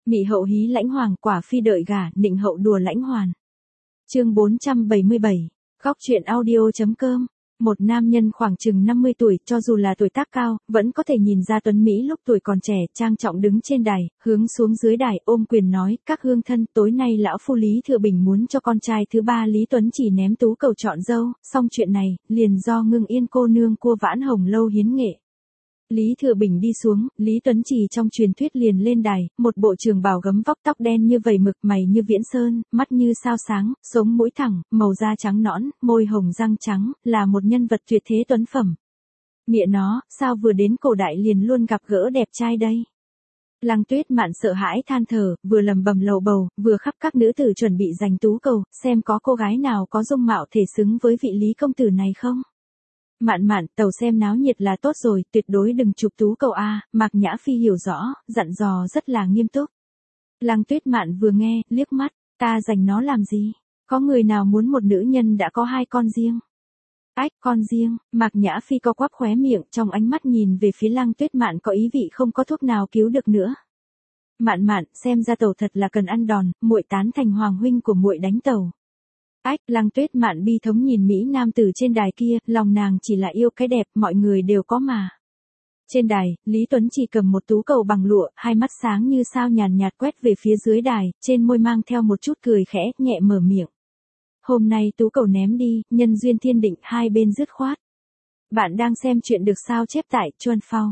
Mị hậu hí lãnh hoàng, quả phi đợi gả, nịnh hậu đùa lãnh hoàn. Chương 477. Góc truyện audio.com. Một nam nhân khoảng chừng 50 tuổi, cho dù là tuổi tác cao, vẫn có thể nhìn ra tuấn Mỹ lúc tuổi còn trẻ, trang trọng đứng trên đài, hướng xuống dưới đài, ôm quyền nói, các hương thân, tối nay lão phu Lý Thừa Bình muốn cho con trai thứ ba Lý Tuấn Chỉ ném tú cầu chọn dâu, xong chuyện này, liền do Ngưng Yên cô nương cua vãn hồng lâu hiến nghệ. Lý Thừa Bình đi xuống, Lý Tuấn Chỉ trong truyền thuyết liền lên đài, một bộ trường bào gấm vóc, tóc đen như vầy mực, mày như viễn sơn, mắt như sao sáng, sống mũi thẳng, màu da trắng nõn, môi hồng răng trắng, là một nhân vật tuyệt thế tuấn phẩm. Mẹ nó, sao vừa đến cổ đại liền luôn gặp gỡ đẹp trai đây? Lăng Tuyết Mạn sợ hãi than thở, vừa lầm bầm lầu bầu, vừa khắp các nữ tử chuẩn bị giành tú cầu, xem có cô gái nào có dung mạo thể xứng với vị Lý công tử này không? Mạn mạn, tàu xem náo nhiệt là tốt rồi, tuyệt đối đừng chụp tú cầu a. Mạc Nhã Phi hiểu rõ, dặn dò rất là nghiêm túc. Lăng Tuyết Mạn vừa nghe, liếc mắt, ta dành nó làm gì? Có người nào muốn một nữ nhân đã có hai con riêng? Ách, con riêng. Mạc Nhã Phi co quắp khóe miệng, trong ánh mắt nhìn về phía Lăng Tuyết Mạn có ý vị không có thuốc nào cứu được nữa. Mạn mạn, xem ra tàu thật là cần ăn đòn, muội tán thành hoàng huynh của muội đánh tàu. Ách, Lăng Tuyết Mạn bi thống nhìn Mỹ nam tử trên đài kia, lòng nàng chỉ là yêu cái đẹp, mọi người đều có mà. Trên đài, Lý Tuấn chỉ cầm một tú cầu bằng lụa, hai mắt sáng như sao nhàn nhạt quét về phía dưới đài, trên môi mang theo một chút cười khẽ, nhẹ mở miệng. Hôm nay tú cầu ném đi, nhân duyên thiên định, hai bên dứt khoát. Bạn đang xem chuyện được sao chép tại Chuan Phao,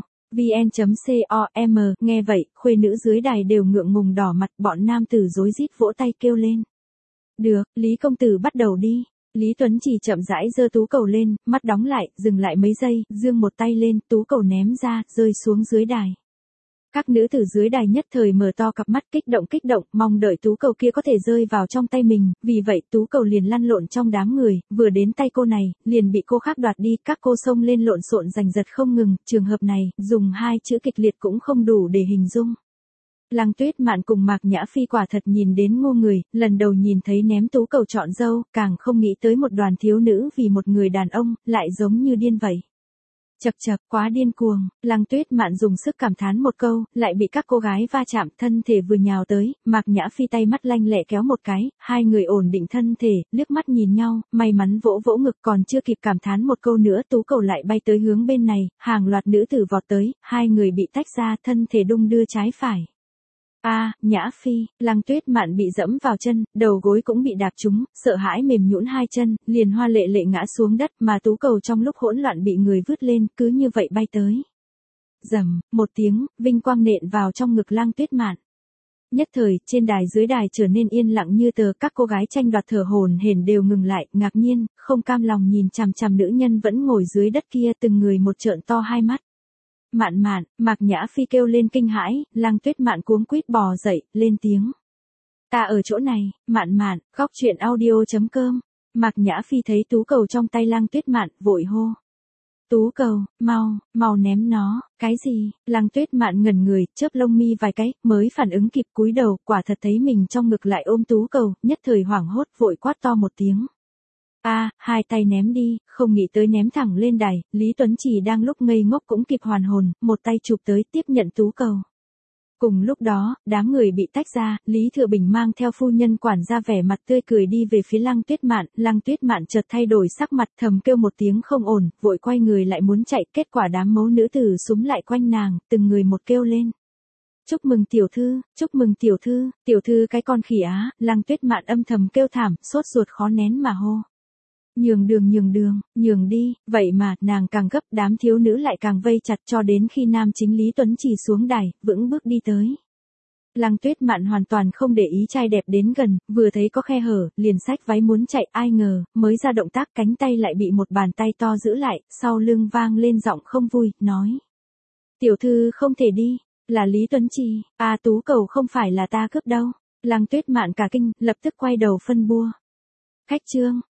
vn.com, nghe vậy, khuê nữ dưới đài đều ngượng ngùng đỏ mặt, bọn nam tử rối rít vỗ tay kêu lên. Được, Lý công tử bắt đầu đi. Lý Tuấn Chỉ chậm rãi giơ tú cầu lên, mắt đóng lại, dừng lại mấy giây, giương một tay lên, tú cầu ném ra, rơi xuống dưới đài. Các nữ tử dưới đài nhất thời mở to cặp mắt kích động, mong đợi tú cầu kia có thể rơi vào trong tay mình, vì vậy tú cầu liền lăn lộn trong đám người, vừa đến tay cô này, liền bị cô khác đoạt đi, các cô xông lên lộn xộn giành giật không ngừng, trường hợp này, dùng hai chữ kịch liệt cũng không đủ để hình dung. Lăng Tuyết Mạn cùng Mạc Nhã Phi quả thật nhìn đến ngu người, lần đầu nhìn thấy ném tú cầu chọn dâu, càng không nghĩ tới một đoàn thiếu nữ vì một người đàn ông, lại giống như điên vậy. Chậc chậc, quá điên cuồng. Lăng Tuyết Mạn dùng sức cảm thán một câu, lại bị các cô gái va chạm, thân thể vừa nhào tới, Mạc Nhã Phi tay mắt lanh lẹ kéo một cái, hai người ổn định thân thể, liếc mắt nhìn nhau, may mắn vỗ vỗ ngực, còn chưa kịp cảm thán một câu nữa, tú cầu lại bay tới hướng bên này, hàng loạt nữ tử vọt tới, hai người bị tách ra, thân thể đung đưa trái phải. Nhã Phi, Lăng Tuyết Mạn bị dẫm vào chân, đầu gối cũng bị đạp trúng, sợ hãi mềm nhũn hai chân, liền hoa lệ lệ ngã xuống đất, mà tú cầu trong lúc hỗn loạn bị người vứt lên, cứ như vậy bay tới. Rầm, một tiếng, vinh quang nện vào trong ngực Lăng Tuyết Mạn. Nhất thời, trên đài dưới đài trở nên yên lặng như tờ, các cô gái tranh đoạt thở hổn hển đều ngừng lại, ngạc nhiên, không cam lòng nhìn chằm chằm nữ nhân vẫn ngồi dưới đất kia, từng người một trợn to hai mắt. Mạn mạn, Mạc Nhã Phi kêu lên kinh hãi, Lăng Tuyết Mạn cuống quýt bò dậy, lên tiếng. Ta ở chỗ này, mạn mạn, góc truyện audio.com. Mạc Nhã Phi thấy tú cầu trong tay Lăng Tuyết Mạn, vội hô. Tú cầu, mau ném nó, cái gì? Lăng Tuyết Mạn ngẩn người, chớp lông mi vài cái, mới phản ứng kịp cúi đầu, quả thật thấy mình trong ngực lại ôm tú cầu, nhất thời hoảng hốt, vội quát to một tiếng. Hai tay ném đi, không nghĩ tới ném thẳng lên đài, Lý Tuấn Chỉ đang lúc ngây ngốc cũng kịp hoàn hồn, một tay chụp tới tiếp nhận tú cầu. Cùng lúc đó, đám người bị tách ra, Lý Thừa Bình mang theo phu nhân quản gia vẻ mặt tươi cười đi về phía Lăng Tuyết Mạn chợt thay đổi sắc mặt thầm kêu một tiếng không ổn, vội quay người lại muốn chạy, kết quả đám mẫu nữ tử súm lại quanh nàng, từng người một kêu lên. Chúc mừng tiểu thư cái con khỉ á, Lăng Tuyết Mạn âm thầm kêu thảm, sốt ruột khó nén mà hô. Nhường đi, vậy mà, nàng càng gấp, đám thiếu nữ lại càng vây chặt cho đến khi nam chính Lý Tuấn Chỉ xuống đài, vững bước đi tới. Lăng Tuyết Mạn hoàn toàn không để ý trai đẹp đến gần, vừa thấy có khe hở, liền xách váy muốn chạy, ai ngờ, mới ra động tác cánh tay lại bị một bàn tay to giữ lại, sau lưng vang lên giọng không vui, nói. Tiểu thư không thể đi, là Lý Tuấn Chỉ, tú cầu không phải là ta cướp đâu. Lăng Tuyết Mạn cả kinh, lập tức quay đầu phân bua. Khách trương,